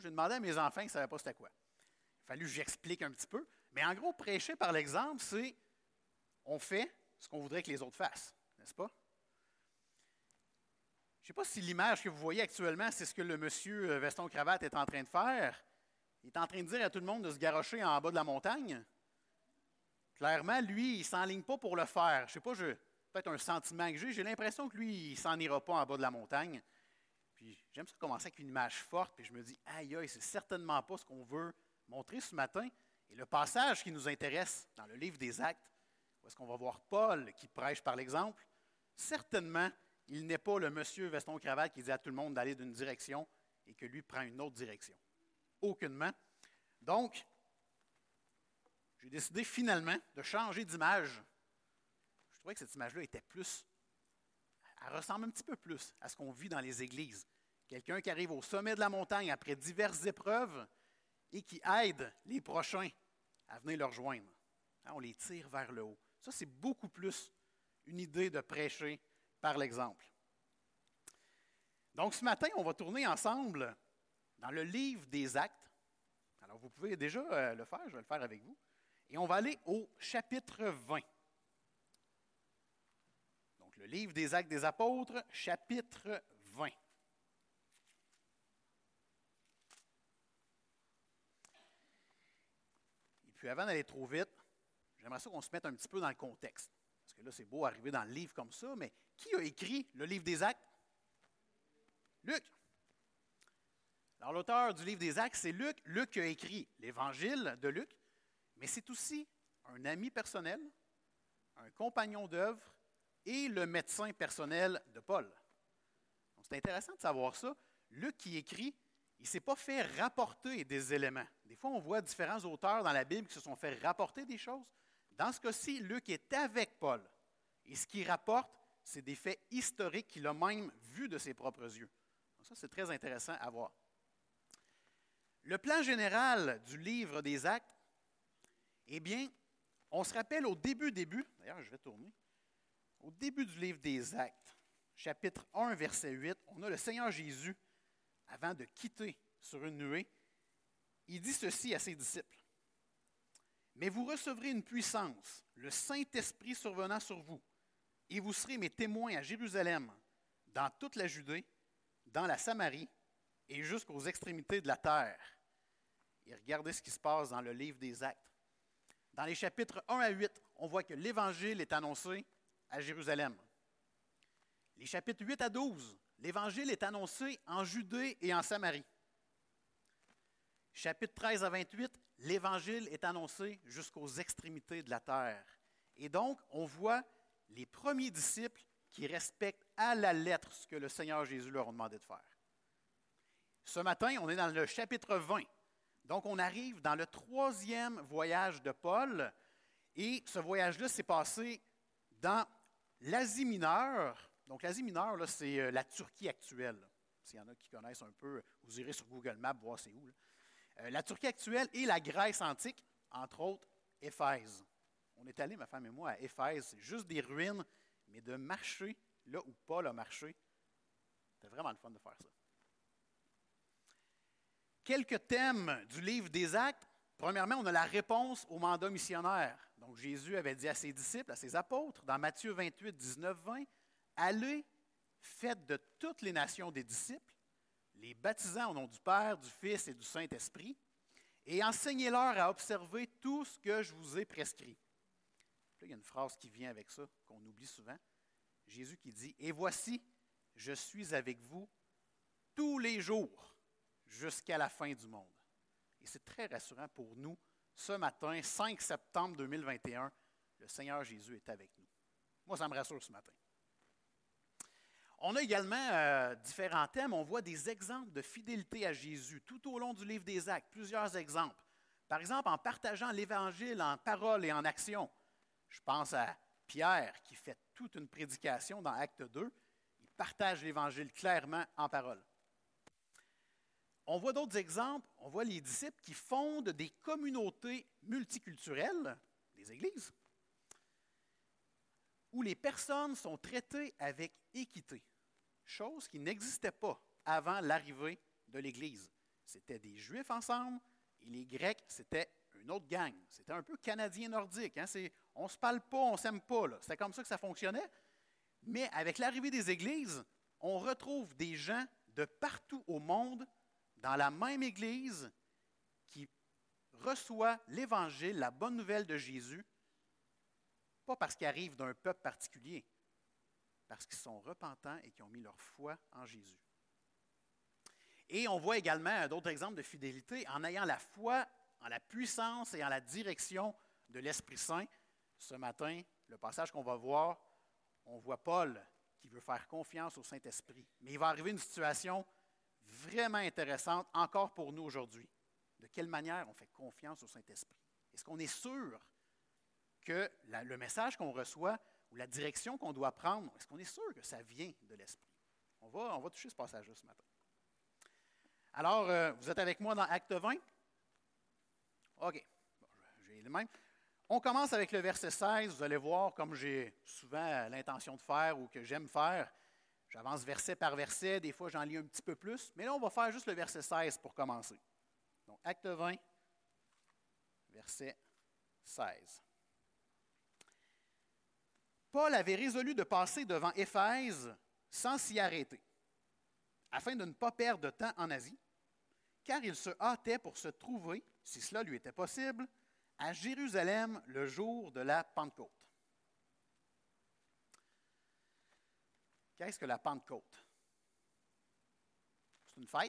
j'ai demandé à mes enfants qui ne savaient pas c'était quoi. Il a fallu que j'explique un petit peu. Mais en gros, prêcher par l'exemple, c'est on fait ce qu'on voudrait que les autres fassent, n'est-ce pas? Je ne sais pas si l'image que vous voyez actuellement, c'est ce que le monsieur veston-cravate est en train de faire. Il est en train de dire à tout le monde de se garrocher en bas de la montagne. Clairement, lui, il ne s'enligne pas pour le faire. Je ne sais pas, peut-être un sentiment que j'ai l'impression que lui, il ne s'en ira pas en bas de la montagne. Puis j'aime ça commencer avec une image forte, puis je me dis, aïe, aïe, c'est certainement pas ce qu'on veut montrer ce matin. Et le passage qui nous intéresse dans le livre des Actes, où est-ce qu'on va voir Paul qui prêche par l'exemple, certainement, il n'est pas le monsieur veston-cravate qui dit à tout le monde d'aller d'une direction et que lui prend une autre direction. Aucunement. Donc, j'ai décidé finalement de changer d'image. Je trouvais que cette image-là était plus, elle ressemble un petit peu plus à ce qu'on vit dans les églises. Quelqu'un qui arrive au sommet de la montagne après diverses épreuves et qui aide les prochains à venir le rejoindre. On les tire vers le haut. Ça, c'est beaucoup plus une idée de prêcher par l'exemple. Donc, ce matin, on va tourner ensemble dans le livre des Actes. Alors, vous pouvez déjà le faire, je vais le faire avec vous. Et on va aller au chapitre 20. Donc, le livre des Actes des Apôtres, chapitre 20. Et puis, avant d'aller trop vite, j'aimerais ça qu'on se mette un petit peu dans le contexte. Parce que là, c'est beau arriver dans le livre comme ça, mais qui a écrit le livre des Actes? Luc. Alors, l'auteur du livre des Actes, c'est Luc. Luc a écrit l'Évangile de Luc, mais c'est aussi un ami personnel, un compagnon d'œuvre et le médecin personnel de Paul. Donc, c'est intéressant de savoir ça. Luc qui écrit, il ne s'est pas fait rapporter des éléments. Des fois, on voit différents auteurs dans la Bible qui se sont fait rapporter des choses. Dans ce cas-ci, Luc est avec Paul. Et ce qu'il rapporte, c'est des faits historiques qu'il a même vus de ses propres yeux. Donc ça, c'est très intéressant à voir. Le plan général du livre des Actes, eh bien, on se rappelle au début, d'ailleurs, je vais tourner, au début du livre des Actes, chapitre 1, verset 8, on a le Seigneur Jésus, avant de quitter sur une nuée, il dit ceci à ses disciples. Mais vous recevrez une puissance, le Saint-Esprit survenant sur vous, et vous serez mes témoins à Jérusalem, dans toute la Judée, dans la Samarie et jusqu'aux extrémités de la terre. Et regardez ce qui se passe dans le livre des Actes. Dans les chapitres 1 à 8, on voit que l'Évangile est annoncé à Jérusalem. Les chapitres 8 à 12, l'Évangile est annoncé en Judée et en Samarie. Chapitre 13 à 28, l'Évangile est annoncé jusqu'aux extrémités de la terre. Et donc, on voit les premiers disciples qui respectent à la lettre ce que le Seigneur Jésus leur a demandé de faire. Ce matin, on est dans le chapitre 20. Donc, on arrive dans le 3e voyage de Paul. Et ce voyage-là s'est passé dans l'Asie mineure. Donc, l'Asie mineure, là, c'est la Turquie actuelle. S'il y en a qui connaissent un peu, vous irez sur Google Maps voir c'est où. La Turquie actuelle et la Grèce antique, entre autres, Éphèse. On est allé, ma femme et moi, à Éphèse. C'est juste des ruines, mais de marcher là où Paul a marché. C'était vraiment le fun de faire ça. Quelques thèmes du livre des Actes. Premièrement, on a la réponse au mandat missionnaire. Donc, Jésus avait dit à ses disciples, à ses apôtres, dans Matthieu 28, 19, 20, « Allez, faites de toutes les nations des disciples, les baptisant au nom du Père, du Fils et du Saint-Esprit, et enseignez-leur à observer tout ce que je vous ai prescrit. » Puis là, il y a une phrase qui vient avec ça, qu'on oublie souvent. Jésus qui dit, « Et voici, je suis avec vous tous les jours jusqu'à la fin du monde. » Et c'est très rassurant pour nous. Ce matin, 5 septembre 2021, le Seigneur Jésus est avec nous. Moi, ça me rassure ce matin. On a également différents thèmes. On voit des exemples de fidélité à Jésus tout au long du livre des Actes, plusieurs exemples. Par exemple, en partageant l'Évangile en parole et en action. Je pense à Pierre qui fait toute une prédication dans Acte 2. Il partage l'Évangile clairement en parole. On voit d'autres exemples. On voit les disciples qui fondent des communautés multiculturelles, des églises, où les personnes sont traitées avec équité, chose qui n'existait pas avant l'arrivée de l'Église. c'était des Juifs ensemble, et les Grecs, c'était une autre gang. C'était un peu canadien-nordique. Hein? On ne se parle pas, on ne s'aime pas. Là. C'était comme ça que ça fonctionnait. Mais avec l'arrivée des églises, on retrouve des gens de partout au monde dans la même église qui reçoit l'Évangile, la bonne nouvelle de Jésus, pas parce qu'ils arrivent d'un peuple particulier, parce qu'ils sont repentants et qu'ils ont mis leur foi en Jésus. Et on voit également d'autres exemples de fidélité en ayant la foi en la puissance et en la direction de l'Esprit Saint. Ce matin, le passage qu'on va voir, on voit Paul qui veut faire confiance au Saint-Esprit. Mais il va arriver une situation vraiment intéressante encore pour nous aujourd'hui. De quelle manière on fait confiance au Saint-Esprit? Est-ce qu'on est sûr que le message qu'on reçoit ou la direction qu'on doit prendre, est-ce qu'on est sûr que ça vient de l'Esprit? On va toucher ce passage-là ce matin. Alors, vous êtes avec moi dans Acte 20? OK. Bon, j'ai le même. On commence avec le verset 16. Vous allez voir, comme j'ai souvent l'intention de faire ou que j'aime faire, j'avance verset par verset. Des fois, j'en lis un petit peu plus. Mais là, on va faire juste le verset 16 pour commencer. Donc, Acte 20, verset 16. Paul avait résolu de passer devant Éphèse sans s'y arrêter, afin de ne pas perdre de temps en Asie, car il se hâtait pour se trouver, si cela lui était possible, à Jérusalem le jour de la Pentecôte. Qu'est-ce que la Pentecôte? C'est une fête.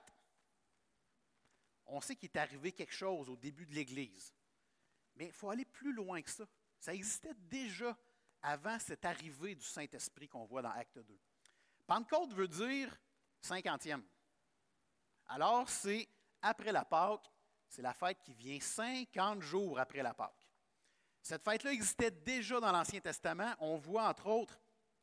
On sait qu'il est arrivé quelque chose au début de l'Église, mais il faut aller plus loin que ça. Ça existait déjà avant cette arrivée du Saint-Esprit qu'on voit dans Acte 2. Pentecôte veut dire 50e. Alors, c'est après la Pâque, c'est la fête qui vient 50 jours après la Pâque. Cette fête-là existait déjà dans l'Ancien Testament. On voit, entre autres,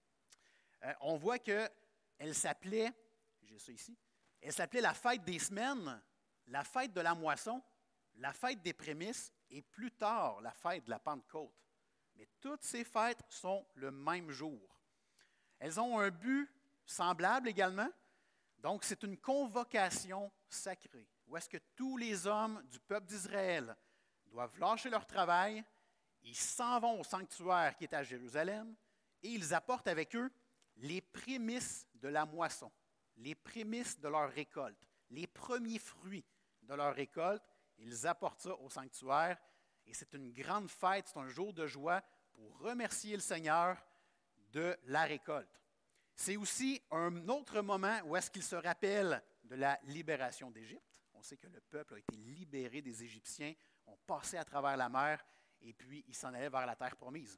qu'elle s'appelait, j'ai ça ici, elle s'appelait la fête des semaines, la fête de la moisson, la fête des prémices et plus tard, la fête de la Pentecôte. Mais toutes ces fêtes sont le même jour. Elles ont un but semblable également. Donc, c'est une convocation sacrée, où est-ce que tous les hommes du peuple d'Israël doivent lâcher leur travail, ils s'en vont au sanctuaire qui est à Jérusalem, et ils apportent avec eux les prémices de la moisson, les prémices de leur récolte, les premiers fruits de leur récolte. Ils apportent ça au sanctuaire, et c'est une grande fête, c'est un jour de joie pour remercier le Seigneur de la récolte. C'est aussi un autre moment où est-ce qu'il se rappelle de la libération d'Égypte. On sait que le peuple a été libéré des Égyptiens, ont passé à travers la mer, et puis ils s'en allaient vers la terre promise.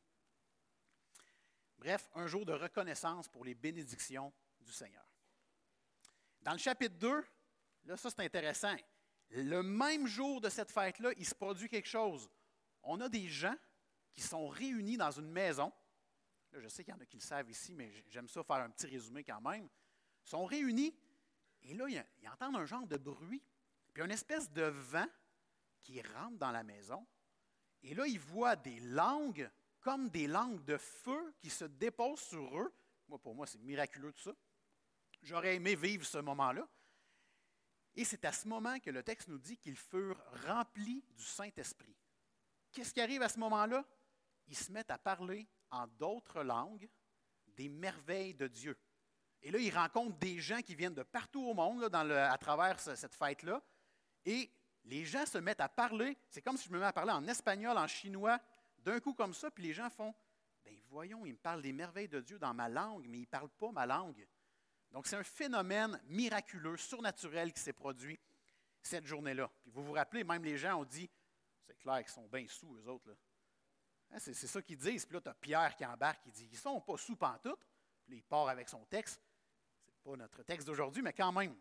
Bref, un jour de reconnaissance pour les bénédictions du Seigneur. Dans le chapitre 2, là, ça c'est intéressant. Le même jour de cette fête-là, il se produit quelque chose. On a des gens qui sont réunis dans une maison. Là, je sais qu'il y en a qui le savent ici, mais j'aime ça faire un petit résumé quand même. Ils sont réunis, et là, ils entendent un genre de bruit, puis une espèce de vent qui rentre dans la maison. Et là, ils voient des langues, comme des langues de feu qui se déposent sur eux. Pour moi, c'est miraculeux tout ça. J'aurais aimé vivre ce moment-là. Et c'est à ce moment que le texte nous dit qu'ils furent remplis du Saint-Esprit. Qu'est-ce qui arrive à ce moment-là? Ils se mettent à parler en d'autres langues des merveilles de Dieu. Et là, ils rencontrent des gens qui viennent de partout au monde là, à travers cette fête-là. Et les gens se mettent à parler. C'est comme si je me mets à parler en espagnol, en chinois, d'un coup comme ça. Puis les gens font, bien voyons, ils me parlent des merveilles de Dieu dans ma langue, mais ils ne parlent pas ma langue. Donc, c'est un phénomène miraculeux, surnaturel qui s'est produit cette journée-là. Puis vous vous rappelez, même les gens ont dit, c'est clair qu'ils sont bien sous, eux autres. Là. Hein, c'est ça qu'ils disent. Puis là, tu as Pierre qui embarque, qui dit, ils ne sont pas sous pantoute. Puis là, il part avec son texte. Ce n'est pas notre texte d'aujourd'hui, mais quand même.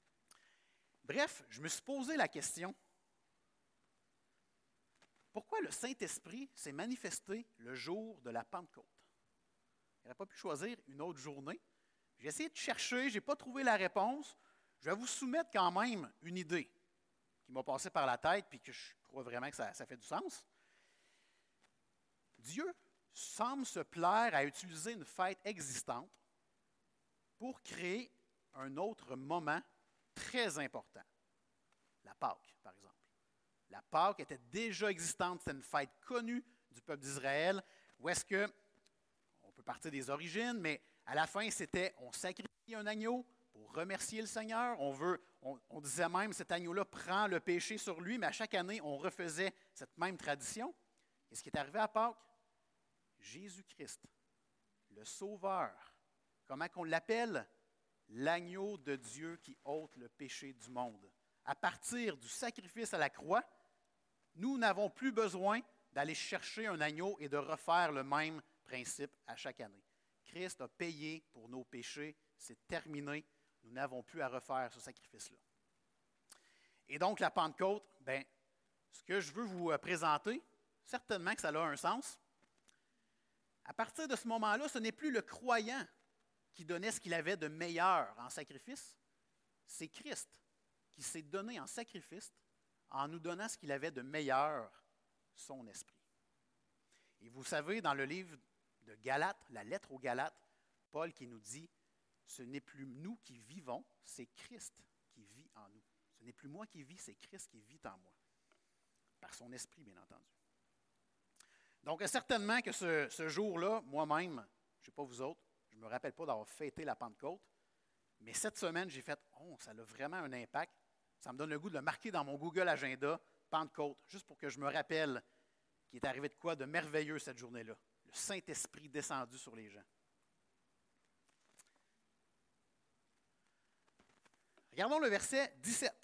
Bref, je me suis posé la question, pourquoi le Saint-Esprit s'est manifesté le jour de la Pentecôte? Il n'aurait pas pu choisir une autre journée. J'ai essayé de chercher, je n'ai pas trouvé la réponse. Je vais vous soumettre quand même une idée qui m'a passé par la tête et que je crois vraiment que ça fait du sens. Dieu semble se plaire à utiliser une fête existante pour créer un autre moment très important. la Pâque, par exemple. La Pâque était déjà existante, c'était une fête connue du peuple d'Israël, où est-ce que, on peut partir des origines, mais à la fin, c'était on sacrifie un agneau pour remercier le Seigneur. On disait même, cet agneau-là prend le péché sur lui, mais à chaque année, on refaisait cette même tradition. Et ce qui est arrivé à Pâques, Jésus-Christ, le Sauveur, comment qu'on l'appelle? L'agneau de Dieu qui ôte le péché du monde. À partir du sacrifice à la croix, nous n'avons plus besoin d'aller chercher un agneau et de refaire le même principe à chaque année. Christ a payé pour nos péchés, c'est terminé, nous n'avons plus à refaire ce sacrifice-là. Et donc la Pentecôte, ce que je veux vous présenter, certainement que ça a un sens. À partir de ce moment-là, ce n'est plus le croyant qui donnait ce qu'il avait de meilleur en sacrifice, c'est Christ qui s'est donné en sacrifice en nous donnant ce qu'il avait de meilleur, son esprit. Et vous savez, dans le livre de Galates, la lettre aux Galates, Paul qui nous dit, ce n'est plus nous qui vivons, c'est Christ qui vit en nous. Ce n'est plus moi qui vis, c'est Christ qui vit en moi. Par son esprit, bien entendu. Donc, certainement que ce jour-là, moi-même, je ne sais pas vous autres, je ne me rappelle pas d'avoir fêté la Pentecôte, mais cette semaine, j'ai fait, ça a vraiment un impact. Ça me donne le goût de le marquer dans mon Google Agenda, Pentecôte, juste pour que je me rappelle qu'il est arrivé de quoi de merveilleux cette journée-là. Le Saint-Esprit descendu sur les gens. Regardons le verset 17.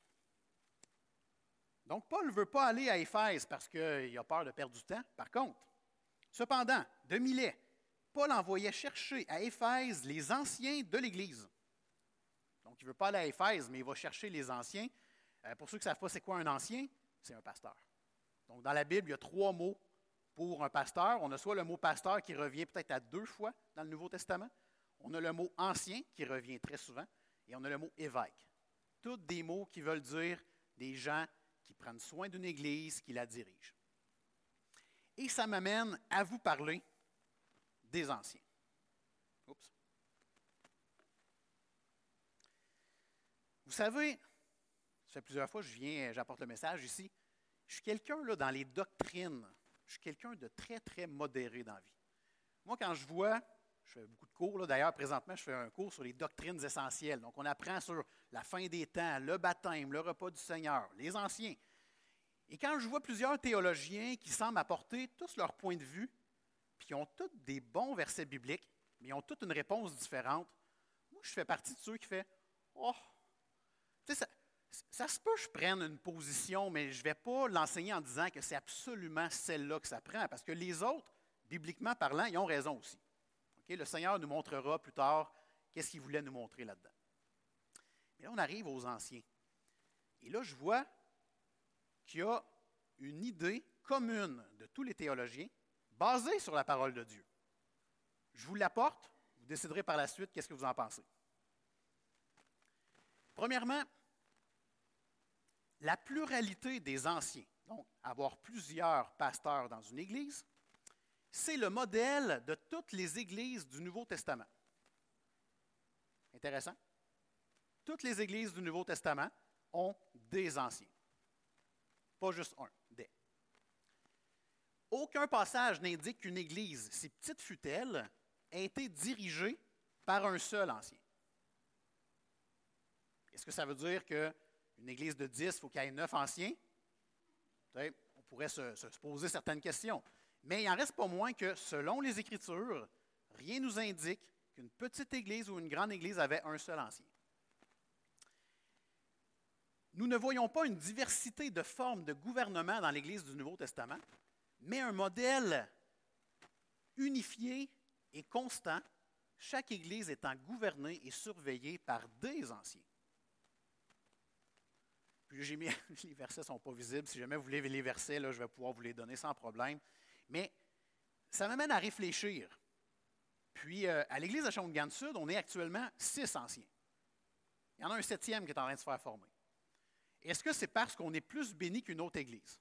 Donc, Paul ne veut pas aller à Éphèse parce qu'il a peur de perdre du temps. Par contre, cependant, de Milet, Paul envoyait chercher à Éphèse les anciens de l'Église. Donc, il ne veut pas aller à Éphèse, mais il va chercher les anciens. Pour ceux qui ne savent pas c'est quoi un ancien, c'est un pasteur. Donc, dans la Bible, il y a 3 mots pour un pasteur. On a soit le mot pasteur qui revient peut-être à 2 fois dans le Nouveau Testament. On a le mot ancien qui revient très souvent. Et on a le mot évêque. Tous des mots qui veulent dire des gens qui prennent soin d'une Église, qui la dirigent. Et ça m'amène à vous parler des anciens. Oups. Vous savez, ça fait plusieurs fois que j'apporte le message ici. Je suis quelqu'un là, dans les doctrines, je suis quelqu'un de très, très modéré dans la vie. Moi, quand je fais beaucoup de cours, là, d'ailleurs, présentement, je fais un cours sur les doctrines essentielles. Donc, on apprend sur la fin des temps, le baptême, le repas du Seigneur, les anciens. Et quand je vois plusieurs théologiens qui semblent apporter tous leur point de vue, puis qui ont tous des bons versets bibliques, mais ils ont toutes une réponse différente, moi, je fais partie de ceux qui font « Oh, tu sais, ça se peut que je prenne une position, mais je ne vais pas l'enseigner en disant que c'est absolument celle-là que ça prend, parce que les autres, bibliquement parlant, ils ont raison aussi. Okay? Le Seigneur nous montrera plus tard qu'est-ce qu'il voulait nous montrer là-dedans. Mais là, on arrive aux anciens. Et là, je vois qu'il y a une idée commune de tous les théologiens basée sur la parole de Dieu. Je vous l'apporte, vous déciderez par la suite qu'est-ce que vous en pensez. Premièrement, la pluralité des anciens, donc avoir plusieurs pasteurs dans une église, c'est le modèle de toutes les églises du Nouveau Testament. Intéressant? Toutes les églises du Nouveau Testament ont des anciens. Pas juste un, des. Aucun passage n'indique qu'une église, si petite fût-elle, a été dirigée par un seul ancien. Est-ce que ça veut dire qu'une église de 10, il faut qu'il y ait 9 anciens? Peut-être, on pourrait se poser certaines questions. Mais il n'en reste pas moins que, selon les Écritures, rien ne nous indique qu'une petite église ou une grande église avait un seul ancien. Nous ne voyons pas une diversité de formes de gouvernement dans l'Église du Nouveau Testament, mais un modèle unifié et constant, chaque Église étant gouvernée et surveillée par des anciens. Puis j'ai mis, les versets ne sont pas visibles. Si jamais vous voulez les versets, là, je vais pouvoir vous les donner sans problème. Mais ça m'amène à réfléchir. Puis, à l'Église de Shawinigan-Sud, on est actuellement 6 anciens. Il y en a un 7e qui est en train de se faire former. Est-ce que c'est parce qu'on est plus béni qu'une autre Église?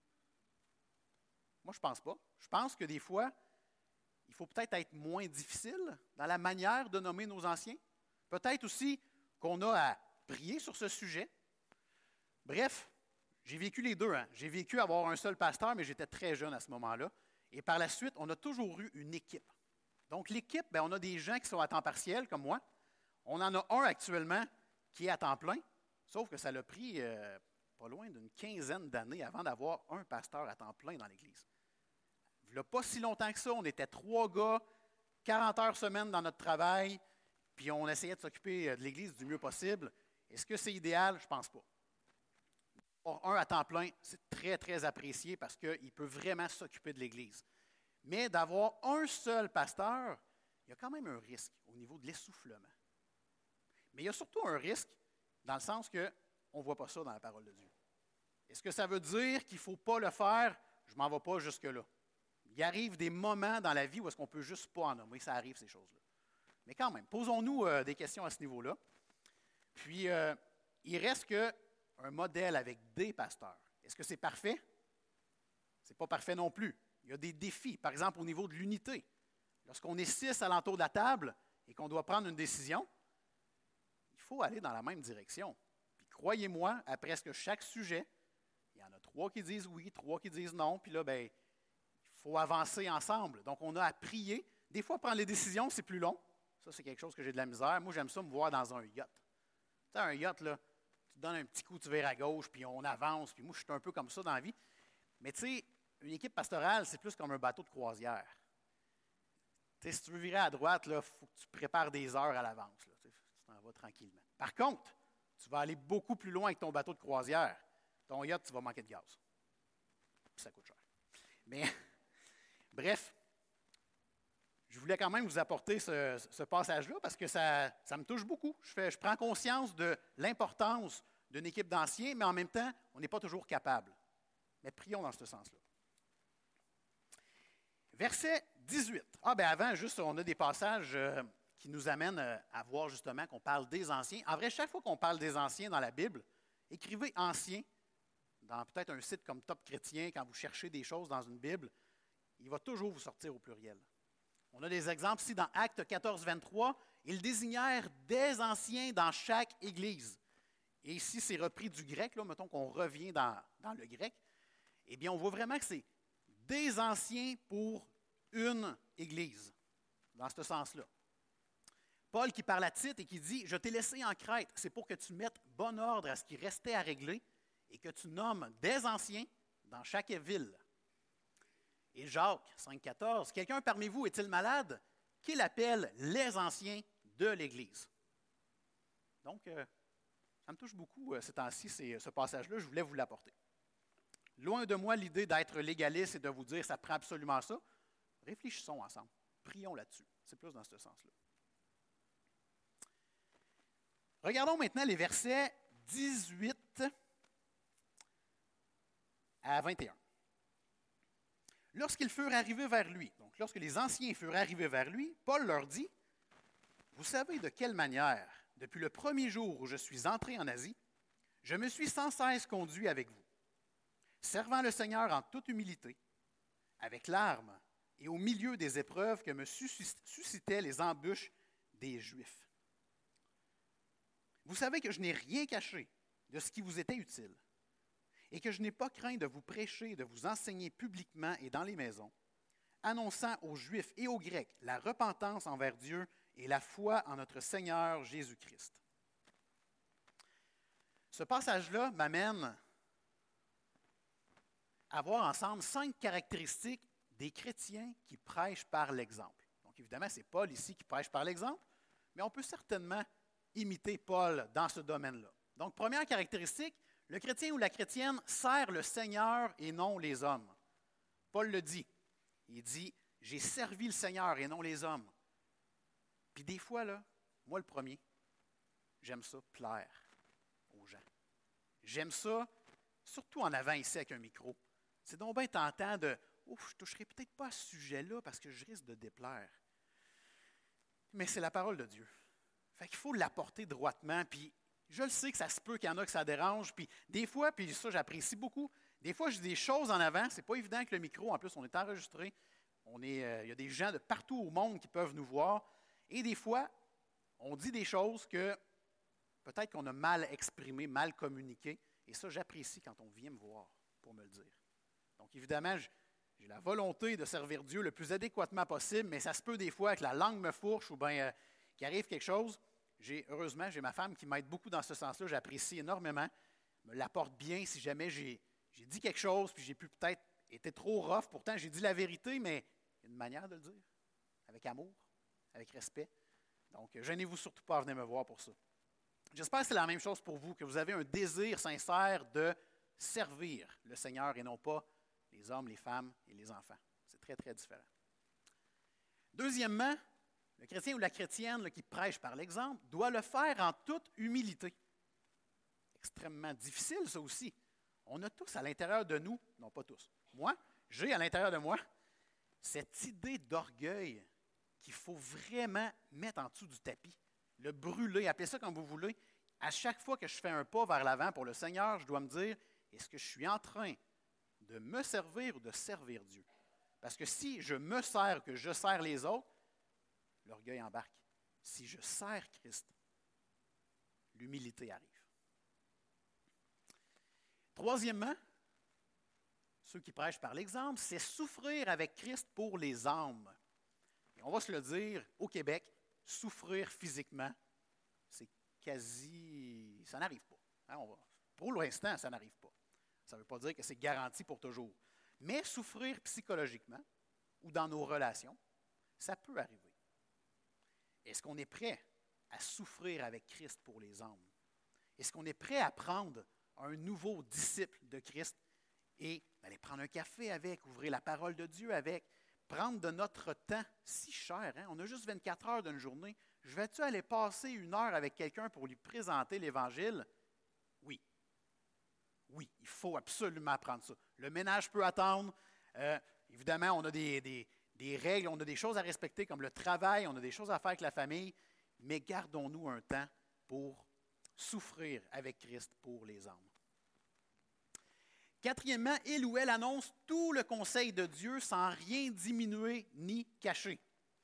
Moi, je ne pense pas. Je pense que des fois, il faut peut-être être moins difficile dans la manière de nommer nos anciens. Peut-être aussi qu'on a à prier sur ce sujet. Bref, j'ai vécu les deux. J'ai vécu avoir un seul pasteur, mais j'étais très jeune à ce moment-là. Et par la suite, on a toujours eu une équipe. Donc, l'équipe, on a des gens qui sont à temps partiel, comme moi. On en a un actuellement qui est à temps plein, sauf que ça l'a pris pas loin d'une quinzaine d'années avant d'avoir un pasteur à temps plein dans l'Église. Il n'y a pas si longtemps que ça, on était 3 gars, 40 heures semaine dans notre travail, puis on essayait de s'occuper de l'Église du mieux possible. Est-ce que c'est idéal? Je ne pense pas. Un à temps plein, c'est très, très apprécié parce qu'il peut vraiment s'occuper de l'Église. Mais d'avoir un seul pasteur, il y a quand même un risque au niveau de l'essoufflement. Mais il y a surtout un risque dans le sens qu'on ne voit pas ça dans la parole de Dieu. Est-ce que ça veut dire qu'il ne faut pas le faire? Je ne m'en vais pas jusque-là. Il arrive des moments dans la vie où est-ce qu'on ne peut juste pas en nommer. Ça arrive, ces choses-là. Mais quand même, posons-nous des questions à ce niveau-là. Puis, il reste qu'un modèle avec des pasteurs. Est-ce que c'est parfait? Ce n'est pas parfait non plus. Il y a des défis, par exemple au niveau de l'unité. Lorsqu'on est 6 alentour de la table et qu'on doit prendre une décision, il faut aller dans la même direction. Puis croyez-moi, à presque chaque sujet, il y en a 3 qui disent oui, 3 qui disent non, puis là, il faut avancer ensemble. Donc, on a à prier. Des fois, prendre les décisions, c'est plus long. Ça, c'est quelque chose que j'ai de la misère. Moi, j'aime ça me voir dans un yacht. Tu sais, un yacht, là, tu te donnes un petit coup, tu vires à gauche, puis on avance. Puis moi, je suis un peu comme ça dans la vie. Mais tu sais, une équipe pastorale, c'est plus comme un bateau de croisière. Tu sais, si tu veux virer à droite, il faut que tu prépares des heures à l'avance. Là, tu t'en vas tranquillement. Par contre, tu vas aller beaucoup plus loin avec ton bateau de croisière. Ton yacht, tu vas manquer de gaz. Puis ça coûte cher. Mais, bref, je voulais quand même vous apporter ce passage-là parce que ça me touche beaucoup. Je prends conscience de l'importance d'une équipe d'anciens, mais en même temps, on n'est pas toujours capable. Mais prions dans ce sens-là. Verset 18. Avant, juste, on a des passages qui nous amènent à voir justement qu'on parle des anciens. En vrai, chaque fois qu'on parle des anciens dans la Bible, écrivez anciens dans peut-être un site comme Top Chrétien, quand vous cherchez des choses dans une Bible, il va toujours vous sortir au pluriel. On a des exemples ici dans Actes 14, 23. Ils désignèrent des anciens dans chaque église. Et ici, c'est repris du grec, là, mettons qu'on revient dans le grec. Eh bien, on voit vraiment que c'est des anciens pour une église, dans ce sens-là. Paul qui parle à Tite et qui dit « Je t'ai laissé en Crète, c'est pour que tu mettes bon ordre à ce qui restait à régler et que tu nommes des anciens dans chaque ville. » Et Jacques 5,14 « Quelqu'un parmi vous est-il malade? Qu'il appelle les anciens de l'Église. » Donc, ça me touche beaucoup ces temps-ci, ce passage-là, je voulais vous l'apporter. Loin de moi l'idée d'être légaliste et de vous dire « ça prend absolument ça ». Réfléchissons ensemble, prions là-dessus. C'est plus dans ce sens-là. Regardons maintenant les versets 18 à 21. Lorsqu'ils furent arrivés vers lui, donc lorsque les anciens furent arrivés vers lui, Paul leur dit, « Vous savez de quelle manière, depuis le premier jour où je suis entré en Asie, je me suis sans cesse conduit avec vous, servant le Seigneur en toute humilité, avec larmes et au milieu des épreuves que me suscitaient les embûches des Juifs. Vous savez que je n'ai rien caché de ce qui vous était utile, et que je n'ai pas craint de vous prêcher, de vous enseigner publiquement et dans les maisons, annonçant aux Juifs et aux Grecs la repentance envers Dieu et la foi en notre Seigneur Jésus-Christ. » Ce passage-là m'amène à voir ensemble 5 caractéristiques des chrétiens qui prêchent par l'exemple. Donc évidemment, c'est Paul ici qui prêche par l'exemple, mais on peut certainement imiter Paul dans ce domaine-là. Donc première caractéristique, le chrétien ou la chrétienne sert le Seigneur et non les hommes. Paul le dit. Il dit, « J'ai servi le Seigneur et non les hommes. » Puis des fois, là, moi le premier, j'aime ça plaire aux gens. J'aime ça, surtout en avant ici avec un micro. C'est donc bien tentant de « Ouf, je ne toucherai peut-être pas à ce sujet-là parce que je risque de déplaire. » Mais c'est la parole de Dieu. Fait qu'il faut l'apporter droitement, puis je le sais que ça se peut qu'il y en a que ça dérange, puis des fois, puis ça j'apprécie beaucoup, des fois je dis des choses en avant, c'est pas évident avec le micro, en plus on est enregistré, il y a des gens de partout au monde qui peuvent nous voir, et des fois, on dit des choses que peut-être qu'on a mal exprimées, mal communiquées, Et ça, j'apprécie quand on vient me voir pour me le dire. Donc, évidemment, j'ai la volonté de servir Dieu le plus adéquatement possible, mais ça se peut des fois que la langue me fourche ou bien qu'il arrive quelque chose. Heureusement, j'ai ma femme qui m'aide beaucoup dans ce sens-là. J'apprécie énormément. Me l'apporte bien si jamais j'ai dit quelque chose, puis j'ai pu peut-être été trop rough. Pourtant, j'ai dit la vérité, mais il y a une manière de le dire, avec amour, avec respect. Donc, gênez-vous surtout pas à venir me voir pour ça. J'espère que c'est la même chose pour vous, que vous avez un désir sincère de servir le Seigneur et non pas les hommes, les femmes et les enfants. C'est très, très différent. Deuxièmement, le chrétien ou la chrétienne là, qui prêche par l'exemple doit le faire en toute humilité. Extrêmement difficile, ça aussi. On a tous à l'intérieur de nous, non pas tous, moi, j'ai à l'intérieur de moi cette idée d'orgueil qu'il faut vraiment mettre en dessous du tapis, le brûler, appelez ça comme vous voulez. À chaque fois que je fais un pas vers l'avant pour le Seigneur, je dois me dire, est-ce que je suis en train de me servir ou de servir Dieu? Parce que si je me sers, que je sers les autres, l'orgueil embarque. Si je sers Christ, l'humilité arrive. Troisièmement, ceux qui prêchent par l'exemple, c'est souffrir avec Christ pour les âmes. Et on va se le dire, au Québec, souffrir physiquement, c'est quasi... ça n'arrive pas. Hein, pour l'instant, ça n'arrive pas. Ça ne veut pas dire que c'est garanti pour toujours. Mais souffrir psychologiquement ou dans nos relations, ça peut arriver. Est-ce qu'on est prêt à souffrir avec Christ pour les âmes? Est-ce qu'on est prêt à prendre un nouveau disciple de Christ et aller prendre un café avec, ouvrir la parole de Dieu avec, prendre de notre temps si cher? Hein? On a juste 24 heures d'une journée. Je vais-tu aller passer 1 heure avec quelqu'un pour lui présenter l'Évangile? Oui. Oui, il faut absolument prendre ça. Le ménage peut attendre. Évidemment, on a des règles, on a des choses à respecter comme le travail, on a des choses à faire avec la famille, mais gardons-nous un temps pour souffrir avec Christ pour les âmes. Quatrièmement, il ou elle annonce tout le conseil de Dieu sans rien diminuer ni cacher.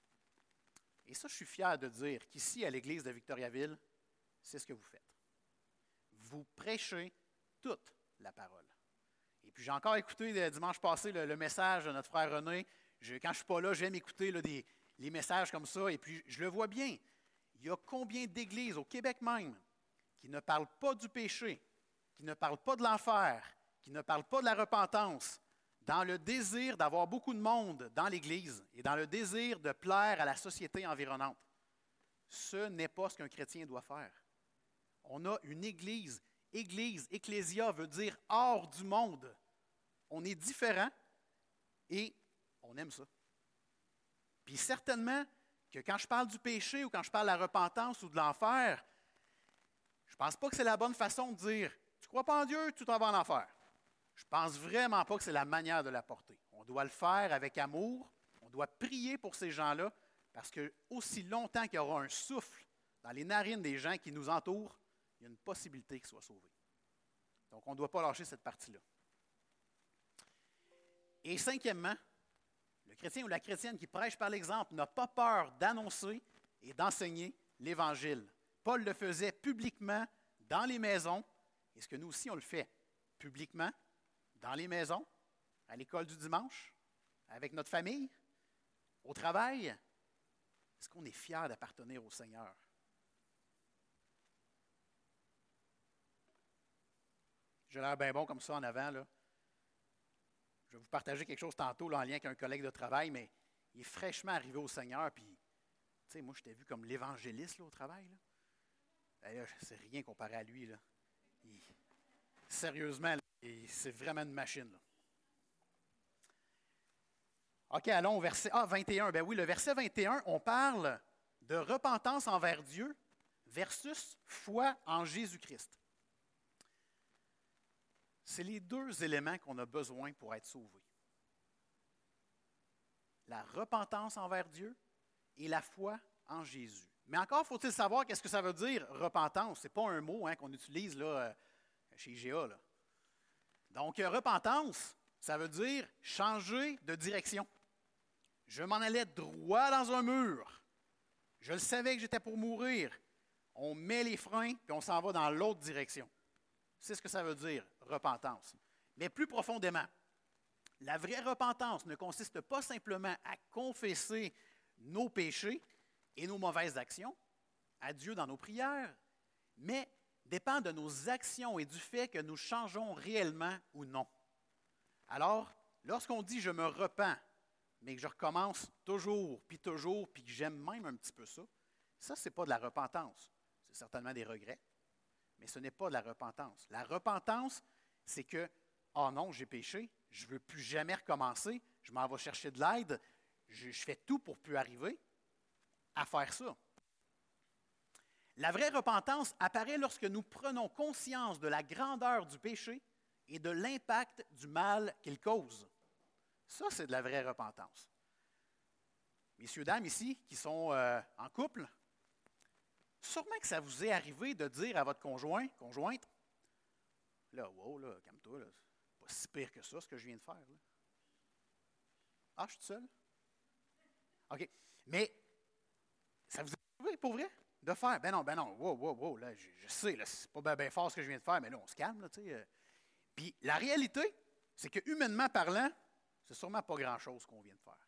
Et ça, je suis fier de dire qu'ici, à l'Église de Victoriaville, c'est ce que vous faites. Vous prêchez toute la parole. Et puis, j'ai encore écouté dimanche passé le message de notre frère René. Quand je ne suis pas là, j'aime écouter les messages comme ça. Et puis, je le vois bien. Il y a combien d'églises au Québec même qui ne parlent pas du péché, qui ne parlent pas de l'enfer, qui ne parlent pas de la repentance, dans le désir d'avoir beaucoup de monde dans l'Église et dans le désir de plaire à la société environnante. Ce n'est pas ce qu'un chrétien doit faire. On a une Église. Église, ecclésia veut dire hors du monde. On est différent et on aime ça. Puis certainement que quand je parle du péché ou quand je parle de la repentance ou de l'enfer, je ne pense pas que c'est la bonne façon de dire « Tu ne crois pas en Dieu, tu t'en vas en enfer ». Je ne pense vraiment pas que c'est la manière de l'apporter. On doit le faire avec amour, on doit prier pour ces gens-là, parce que aussi longtemps qu'il y aura un souffle dans les narines des gens qui nous entourent, il y a une possibilité qu'ils soient sauvés. Donc, on ne doit pas lâcher cette partie-là. Et cinquièmement, le chrétien ou la chrétienne qui prêche par l'exemple n'a pas peur d'annoncer et d'enseigner l'Évangile. Paul le faisait publiquement dans les maisons. Est-ce que nous aussi, on le fait publiquement, dans les maisons, à l'école du dimanche, avec notre famille, au travail? Est-ce qu'on est fiers d'appartenir au Seigneur? J'ai l'air bien bon comme ça en avant, là. Je vais vous partager quelque chose tantôt là, en lien avec un collègue de travail, mais il est fraîchement arrivé au Seigneur, puis, tu sais, moi, je t'ai vu comme l'évangéliste là, au travail. Là. Ben, là, c'est rien comparé à lui. Là. Sérieusement, là, c'est vraiment une machine. Là. OK, allons au verset 21. Ben oui, le verset 21, on parle de repentance envers Dieu versus foi en Jésus-Christ. C'est les deux éléments qu'on a besoin pour être sauvés. La repentance envers Dieu et la foi en Jésus. Mais encore faut-il savoir qu'est-ce que ça veut dire, repentance. Ce n'est pas un mot qu'on utilise là, chez IGA. Là. Donc, repentance, ça veut dire changer de direction. Je m'en allais droit dans un mur. Je le savais que j'étais pour mourir. On met les freins, puis on s'en va dans l'autre direction. C'est ce que ça veut dire, repentance. Mais plus profondément, la vraie repentance ne consiste pas simplement à confesser nos péchés et nos mauvaises actions à Dieu dans nos prières, mais dépend de nos actions et du fait que nous changeons réellement ou non. Alors, lorsqu'on dit « je me repens », mais que je recommence toujours, puis que j'aime même un petit peu ça, ça, ce n'est pas de la repentance. C'est certainement des regrets, mais ce n'est pas de la repentance. La repentance, c'est que « oh non, j'ai péché, je ne veux plus jamais recommencer, je m'en vais chercher de l'aide, je fais tout pour ne plus arriver à faire ça ». La vraie repentance apparaît lorsque nous prenons conscience de la grandeur du péché et de l'impact du mal qu'il cause. Ça, c'est de la vraie repentance. Messieurs, dames, ici, qui sont en couple, sûrement que ça vous est arrivé de dire à votre conjointe, là, wow, là, calme-toi, là, c'est pas si pire que ça, ce que je viens de faire. Là. Ah, je suis tout seul? OK. Mais, ça vous est arrivé, pour vrai, de faire? Ben non, wow, là, je sais, là, c'est pas bien fort ce que je viens de faire, mais là, on se calme, là, tu sais. Puis, la réalité, c'est que, humainement parlant, c'est sûrement pas grand-chose qu'on vient de faire.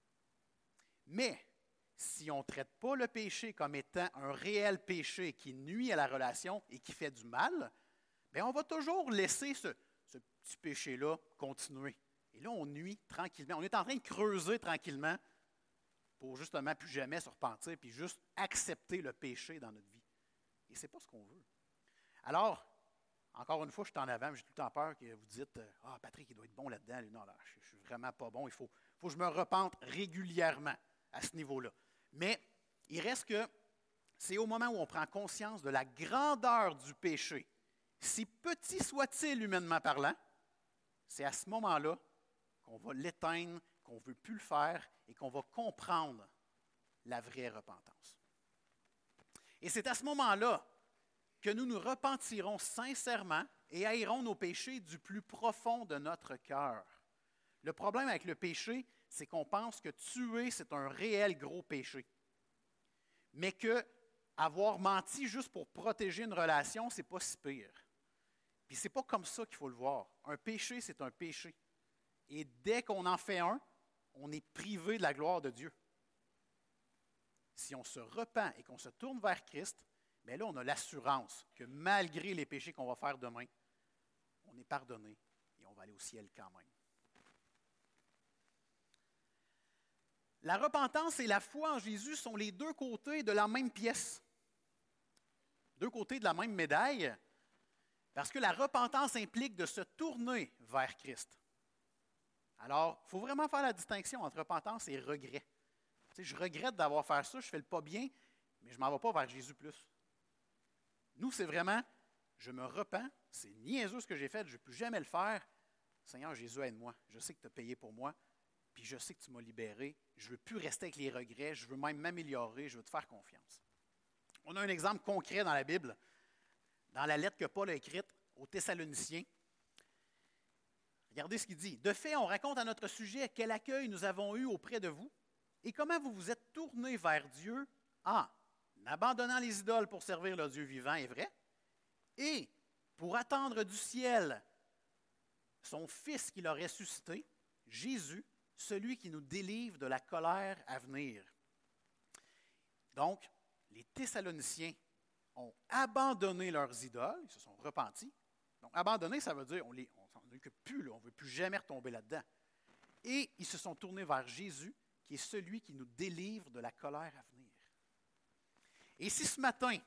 Mais, si on ne traite pas le péché comme étant un réel péché qui nuit à la relation et qui fait du mal, bien, on va toujours laisser ce petit péché-là continuer. Et là, on nuit tranquillement. On est en train de creuser tranquillement pour justement plus jamais se repentir puis juste accepter le péché dans notre vie. Et ce n'est pas ce qu'on veut. Alors, encore une fois, je suis en avant, mais j'ai tout le temps peur que vous dites « Ah, Patrick, il doit être bon là-dedans. » Non, là, je ne suis vraiment pas bon. Il faut que je me repente régulièrement à ce niveau-là. Mais il reste que c'est au moment où on prend conscience de la grandeur du péché, si petit soit-il humainement parlant, c'est à ce moment-là qu'on va l'éteindre, qu'on ne veut plus le faire et qu'on va comprendre la vraie repentance. Et c'est à ce moment-là que nous nous repentirons sincèrement et haïrons nos péchés du plus profond de notre cœur. Le problème avec le péché, c'est qu'on pense que tuer, c'est un réel gros péché. Mais que avoir menti juste pour protéger une relation, c'est pas si pire. Puis c'est pas comme ça qu'il faut le voir. Un péché, c'est un péché. Et dès qu'on en fait un, on est privé de la gloire de Dieu. Si on se repent et qu'on se tourne vers Christ, bien là, on a l'assurance que malgré les péchés qu'on va faire demain, on est pardonné et on va aller au ciel quand même. La repentance et la foi en Jésus sont les deux côtés de la même pièce. Deux côtés de la même médaille, parce que la repentance implique de se tourner vers Christ. Alors, il faut vraiment faire la distinction entre repentance et regret. Tu sais, je regrette d'avoir fait ça, je ne fais le pas bien, mais je ne m'en vais pas vers Jésus plus. Nous, c'est vraiment, je me repens, c'est niaiseux ce que j'ai fait, je ne veux plus jamais le faire. Seigneur Jésus, aide-moi. Je sais que tu as payé pour moi, puis je sais que tu m'as libéré. Je ne veux plus rester avec les regrets, je veux même m'améliorer, je veux te faire confiance. On a un exemple concret dans la Bible, dans la lettre que Paul a écrite aux Thessaloniciens. Regardez ce qu'il dit. « De fait, on raconte à notre sujet quel accueil nous avons eu auprès de vous et comment vous vous êtes tournés vers Dieu en abandonnant les idoles pour servir le Dieu vivant et vrai et pour attendre du ciel son Fils qu'il a ressuscité, Jésus, celui qui nous délivre de la colère à venir. » Donc, les Thessaloniciens ont abandonné leurs idoles, ils se sont repentis. Donc, abandonner, ça veut dire on ne s'en occupe plus, là, on ne veut plus jamais retomber là-dedans. Et ils se sont tournés vers Jésus, qui est celui qui nous délivre de la colère à venir. Et si ce matin,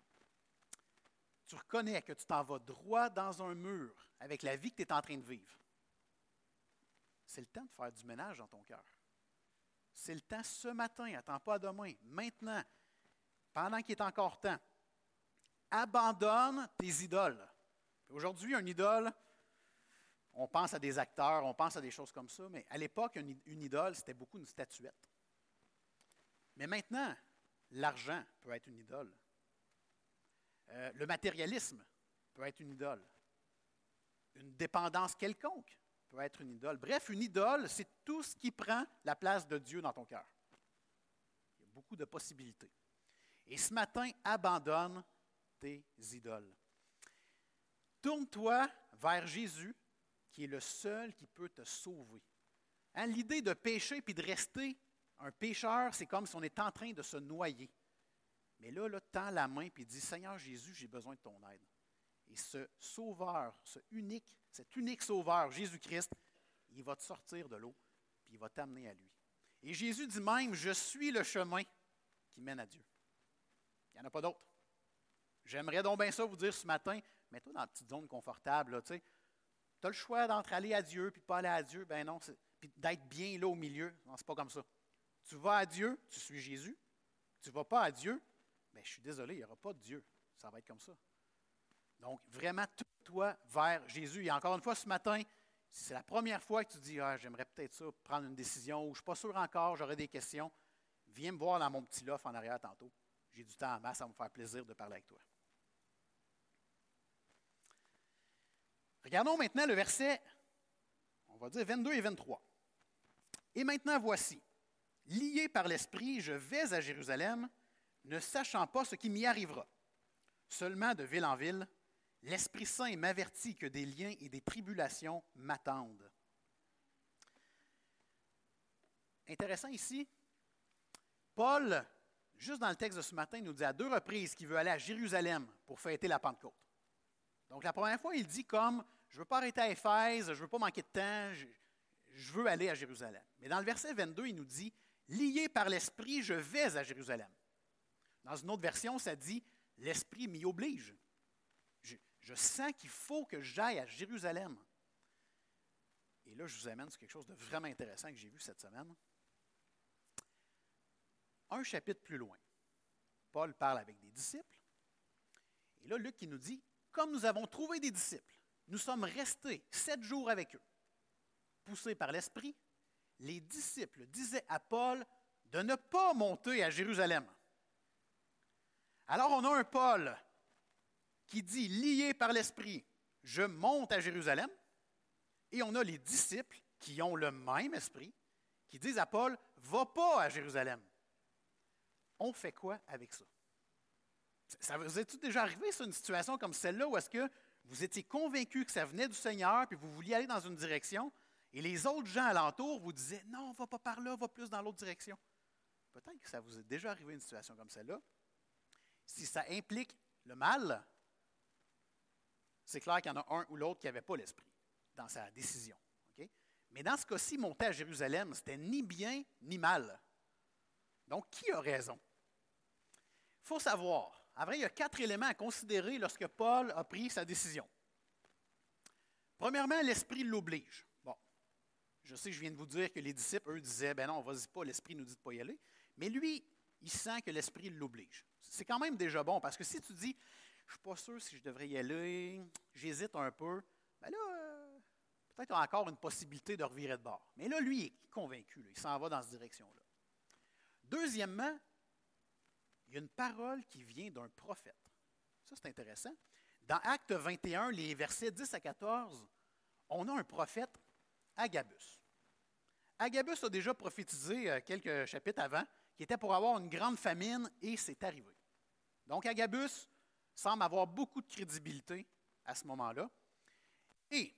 tu reconnais que tu t'en vas droit dans un mur avec la vie que tu es en train de vivre, c'est le temps de faire du ménage dans ton cœur. C'est le temps ce matin, attends pas à demain, maintenant, pendant qu'il est encore temps. Abandonne tes idoles. Aujourd'hui, une idole, on pense à des acteurs, on pense à des choses comme ça, mais à l'époque, une idole, c'était beaucoup une statuette. Mais maintenant, l'argent peut être une idole. Le matérialisme peut être une idole. Une dépendance quelconque peut être une idole. Bref, une idole, c'est tout ce qui prend la place de Dieu dans ton cœur. Il y a beaucoup de possibilités. Et ce matin, abandonne tes idoles. Tourne-toi vers Jésus, qui est le seul qui peut te sauver. Hein, l'idée de pécher puis de rester un pécheur, c'est comme si on est en train de se noyer. Mais là, tend la main et dit, Seigneur Jésus, j'ai besoin de ton aide. Et ce sauveur, cet unique sauveur, Jésus-Christ, il va te sortir de l'eau puis il va t'amener à lui. Et Jésus dit même, je suis le chemin qui mène à Dieu. Il n'y en a pas d'autre. J'aimerais donc bien ça vous dire ce matin, mets-toi dans la petite zone confortable. Tu as le choix d'entre aller à Dieu puis de ne pas aller à Dieu. Ben non, puis d'être bien là au milieu. Non, c'est pas comme ça. Tu vas à Dieu, tu suis Jésus. Tu ne vas pas à Dieu, bien, je suis désolé, il n'y aura pas de Dieu. Ça va être comme ça. Donc, vraiment, tourne-toi vers Jésus. Et encore une fois, ce matin, si c'est la première fois que tu dis, j'aimerais peut-être ça, prendre une décision, ou je ne suis pas sûr encore, j'aurai des questions, viens me voir dans mon petit loft en arrière tantôt. J'ai du temps en masse, ça va me faire plaisir de parler avec toi. Regardons maintenant le verset, on va dire 22 et 23. Et maintenant, voici, lié par l'Esprit, je vais à Jérusalem, ne sachant pas ce qui m'y arrivera. Seulement de ville en ville, l'Esprit Saint m'avertit que des liens et des tribulations m'attendent. Intéressant ici, Paul, juste dans le texte de ce matin, nous dit à 2 reprises qu'il veut aller à Jérusalem pour fêter la Pentecôte. Donc la première fois, il dit comme, je ne veux pas arrêter à Éphèse, je ne veux pas manquer de temps, je veux aller à Jérusalem. Mais dans le verset 22, il nous dit, lié par l'Esprit, je vais à Jérusalem. Dans une autre version, ça dit, l'Esprit m'y oblige. Je sens qu'il faut que j'aille à Jérusalem. Et là, je vous amène sur quelque chose de vraiment intéressant que j'ai vu cette semaine. Un chapitre plus loin, Paul parle avec des disciples. Et là, Luc qui nous dit, comme nous avons trouvé des disciples, nous sommes restés 7 jours avec eux. Poussés par l'Esprit, les disciples disaient à Paul de ne pas monter à Jérusalem. Alors on a un Paul qui dit, lié par l'Esprit, je monte à Jérusalem. Et on a les disciples qui ont le même esprit, qui disent à Paul, va pas à Jérusalem. On fait quoi avec ça? Ça vous est-il déjà arrivé, ça, une situation comme celle-là, où est-ce que vous étiez convaincu que ça venait du Seigneur, puis vous vouliez aller dans une direction, et les autres gens alentour vous disaient, non, va pas par là, va plus dans l'autre direction. Peut-être que ça vous est déjà arrivé une situation comme celle-là. Si ça implique le mal, c'est clair qu'il y en a un ou l'autre qui n'avait pas l'esprit dans sa décision. Okay? Mais dans ce cas-ci, monter à Jérusalem, c'était ni bien ni mal. Donc, qui a raison? Il faut savoir, en vrai, il y a 4 éléments à considérer lorsque Paul a pris sa décision. Premièrement, l'esprit l'oblige. Bon, je sais que je viens de vous dire que les disciples, eux, disaient, ben non, vas-y pas, l'esprit nous dit de ne pas y aller. Mais lui, il sent que l'esprit l'oblige. C'est quand même déjà bon, parce que si tu dis, je ne suis pas sûr si je devrais y aller, j'hésite un peu, bien là, peut-être encore une possibilité de revirer de bord. Mais là, lui, il est convaincu, il s'en va dans cette direction-là. Deuxièmement, il y a une parole qui vient d'un prophète. Ça, c'est intéressant. Dans Actes 21, les versets 10 à 14, on a un prophète, Agabus. Agabus a déjà prophétisé quelques chapitres avant, qui était pour avoir une grande famine, et c'est arrivé. Donc, Agabus semble avoir beaucoup de crédibilité à ce moment-là. Et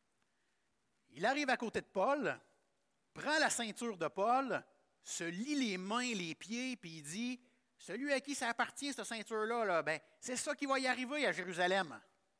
il arrive à côté de Paul, prend la ceinture de Paul, se lie les mains et les pieds, puis il dit, celui à qui ça appartient, cette ceinture-là, là, ben, c'est ça qui va y arriver à Jérusalem.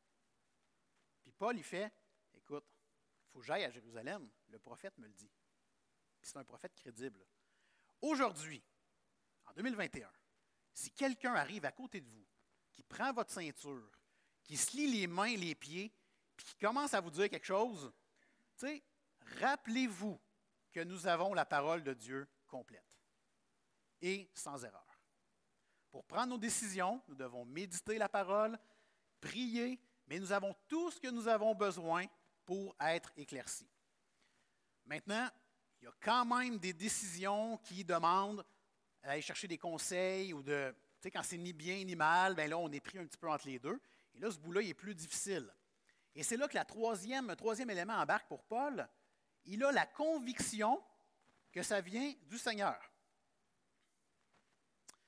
Puis Paul, il fait, écoute, il faut que j'aille à Jérusalem, le prophète me le dit. Puis c'est un prophète crédible. Aujourd'hui, en 2021, si quelqu'un arrive à côté de vous, qui prend votre ceinture, qui se lie les mains et les pieds, puis qui commence à vous dire quelque chose, tu sais, rappelez-vous que nous avons la parole de Dieu complète et sans erreur. Pour prendre nos décisions, nous devons méditer la parole, prier, mais nous avons tout ce que nous avons besoin pour être éclaircis. Maintenant, il y a quand même des décisions qui demandent d'aller chercher des conseils ou de, tu sais, quand c'est ni bien ni mal, bien là, on est pris un petit peu entre les deux. Et là, ce bout-là, il est plus difficile. Et c'est là que le troisième élément embarque pour Paul. Il a la conviction que ça vient du Seigneur.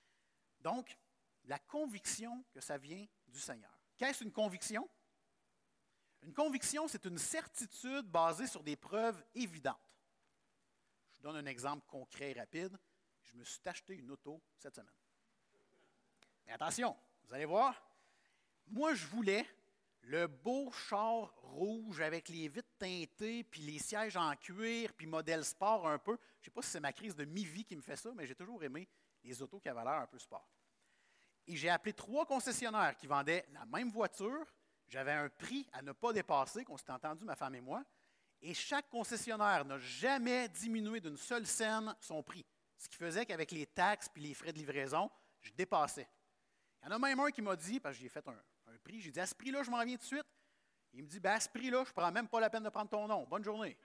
Donc, la conviction que ça vient du Seigneur. Qu'est-ce une conviction? Une conviction, c'est une certitude basée sur des preuves évidentes. Je vous donne un exemple concret et rapide. Je me suis acheté une auto cette semaine. Mais attention, vous allez voir, moi je voulais le beau char rouge avec les vitres teintées, puis les sièges en cuir, puis modèle sport un peu. Je ne sais pas si c'est ma crise de mi-vie qui me fait ça, mais j'ai toujours aimé les autos qui avaient l'air un peu sport. Et j'ai appelé 3 concessionnaires qui vendaient la même voiture. J'avais un prix à ne pas dépasser, qu'on s'était entendu, ma femme et moi. Et chaque concessionnaire n'a jamais diminué d'une seule scène son prix. Ce qui faisait qu'avec les taxes et les frais de livraison, je dépassais. Il y en a même un qui m'a dit, parce que j'ai fait un prix, j'ai dit, à ce prix-là, je m'en viens tout de suite. Il me dit, à ce prix-là, je ne prends même pas la peine de prendre ton nom. Bonne journée.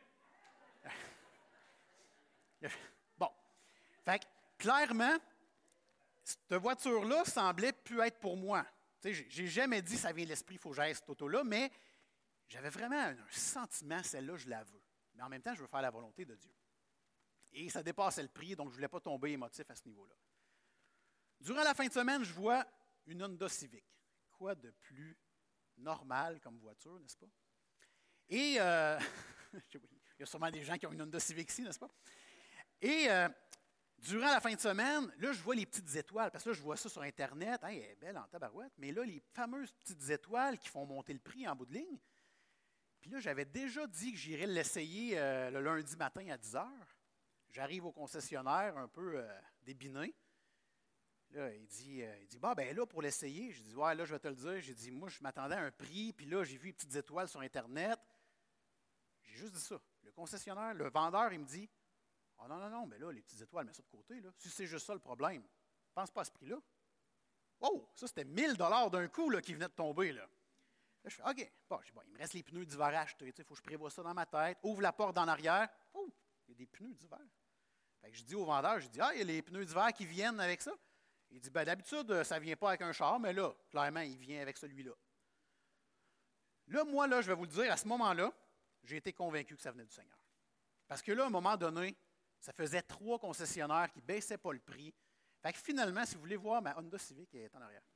Bon. Fait que, clairement, cette voiture-là semblait plus être pour moi. Je n'ai jamais dit, ça vient de l'esprit, il faut que j'aille cette auto-là, mais j'avais vraiment un sentiment, celle-là, je la veux. Mais en même temps, je veux faire la volonté de Dieu. Et ça dépassait le prix, donc je ne voulais pas tomber émotif à ce niveau-là. Durant la fin de semaine, je vois une Honda Civic. Quoi de plus normal comme voiture, n'est-ce pas? Et il y a sûrement des gens qui ont une Honda Civic ici, n'est-ce pas? Et durant la fin de semaine, là, je vois les petites étoiles, parce que là, je vois ça sur Internet. Hey, elle est belle en tabarouette, mais là, les fameuses petites étoiles qui font monter le prix en bout de ligne. Puis là, j'avais déjà dit que j'irais l'essayer le lundi matin à 10 heures. J'arrive au concessionnaire un peu débiné. Là, il dit bah, ben là, pour l'essayer, j'ai dit, ouais, là, je vais te le dire. J'ai dit, moi, je m'attendais à un prix, puis là, j'ai vu les petites étoiles sur Internet. J'ai juste dit ça. Le concessionnaire, le vendeur, il me dit, oh non, mais là, les petites étoiles, mets ça de côté, là. Si c'est juste ça le problème, pense pas à ce prix-là. Oh, ça, c'était 1000 $ d'un coup là, qui venait de tomber, là. Là, je fais, OK, bon, il me reste les pneus d'hiver à acheter, il faut que je prévoie ça dans ma tête. Ouvre la porte d'en arrière. Oh, il y a des pneus d'hiver. Fait que je dis au vendeur, il y a les pneus d'hiver qui viennent avec ça. Il dit, ben d'habitude, ça ne vient pas avec un char, mais là, clairement, il vient avec celui-là. Là, moi, là, je vais vous le dire, à ce moment-là, j'ai été convaincu que ça venait du Seigneur. Parce que là, à un moment donné, ça faisait 3 concessionnaires qui ne baissaient pas le prix. Fait que finalement, si vous voulez voir, ma Honda Civic est en arrière.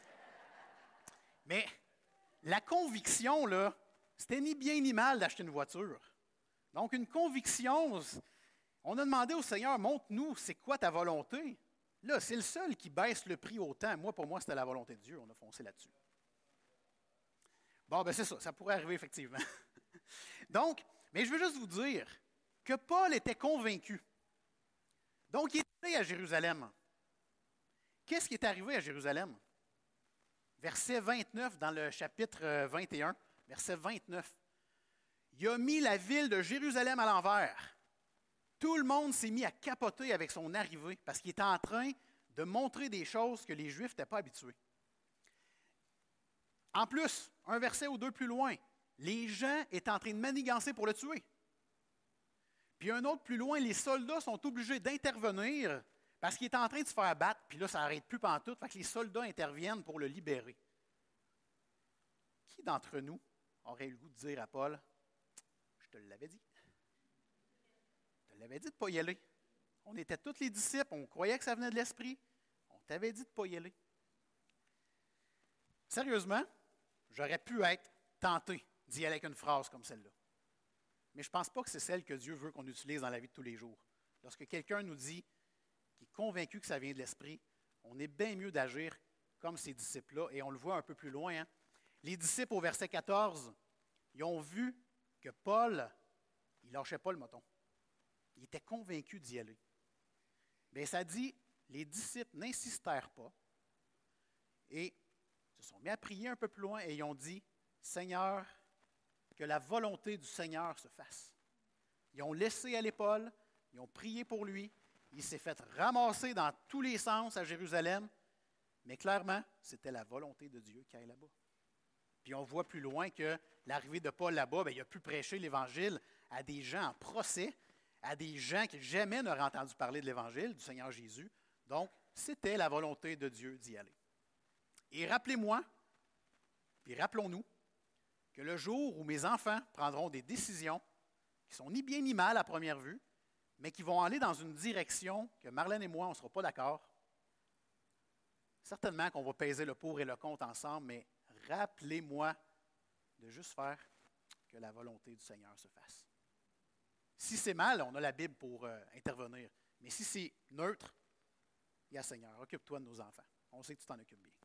Mais la conviction, là, c'était ni bien ni mal d'acheter une voiture. Donc, une conviction, on a demandé au Seigneur, montre-nous, c'est quoi ta volonté? Là, c'est le seul qui baisse le prix autant. Moi, pour moi, c'était la volonté de Dieu. On a foncé là-dessus. Bon, ben c'est ça. Ça pourrait arriver, effectivement. Donc, mais je veux juste vous dire que Paul était convaincu. Donc, il est allé à Jérusalem. Qu'est-ce qui est arrivé à Jérusalem? Verset 29 dans le chapitre 21, verset 29. Il a mis la ville de Jérusalem à l'envers. Tout le monde s'est mis à capoter avec son arrivée parce qu'il était en train de montrer des choses que les Juifs n'étaient pas habitués. En plus, un verset ou 2 plus loin, les gens étaient en train de manigancer pour le tuer. Puis un autre plus loin, les soldats sont obligés d'intervenir parce qu'il est en train de se faire battre, puis là, ça n'arrête plus pantoute, fait que les soldats interviennent pour le libérer. Qui d'entre nous aurait eu le goût de dire à Paul, « Je te l'avais dit. Je te l'avais dit de ne pas y aller. On était tous les disciples, on croyait que ça venait de l'Esprit. On t'avait dit de ne pas y aller. » Sérieusement, j'aurais pu être tenté d'y aller avec une phrase comme celle-là. Mais je ne pense pas que c'est celle que Dieu veut qu'on utilise dans la vie de tous les jours. Lorsque quelqu'un nous dit qu'il est convaincu que ça vient de l'Esprit, on est bien mieux d'agir comme ces disciples-là. Et on le voit un peu plus loin. Hein? Les disciples, au verset 14, ils ont vu que Paul, il ne lâchait pas le moton. Il était convaincu d'y aller. Bien, ça dit, les disciples n'insistèrent pas et se sont mis à prier un peu plus loin et ils ont dit, « Seigneur, que la volonté du Seigneur se fasse. » Ils ont laissé aller Paul, ils ont prié pour lui, il s'est fait ramasser dans tous les sens à Jérusalem, mais clairement, c'était la volonté de Dieu qui aille là-bas. Puis on voit plus loin que l'arrivée de Paul là-bas, bien, il a pu prêcher l'Évangile à des gens en procès, à des gens qui jamais n'auraient entendu parler de l'Évangile, du Seigneur Jésus. Donc, c'était la volonté de Dieu d'y aller. Et rappelez-moi, puis rappelons-nous, que le jour où mes enfants prendront des décisions qui sont ni bien ni mal à première vue, mais qui vont aller dans une direction que Marlène et moi, on ne sera pas d'accord, certainement qu'on va peser le pour et le contre ensemble, mais rappelez-moi de juste faire que la volonté du Seigneur se fasse. Si c'est mal, on a la Bible pour intervenir. Mais si c'est neutre, il y a Seigneur, occupe-toi de nos enfants. On sait que tu t'en occupes bien.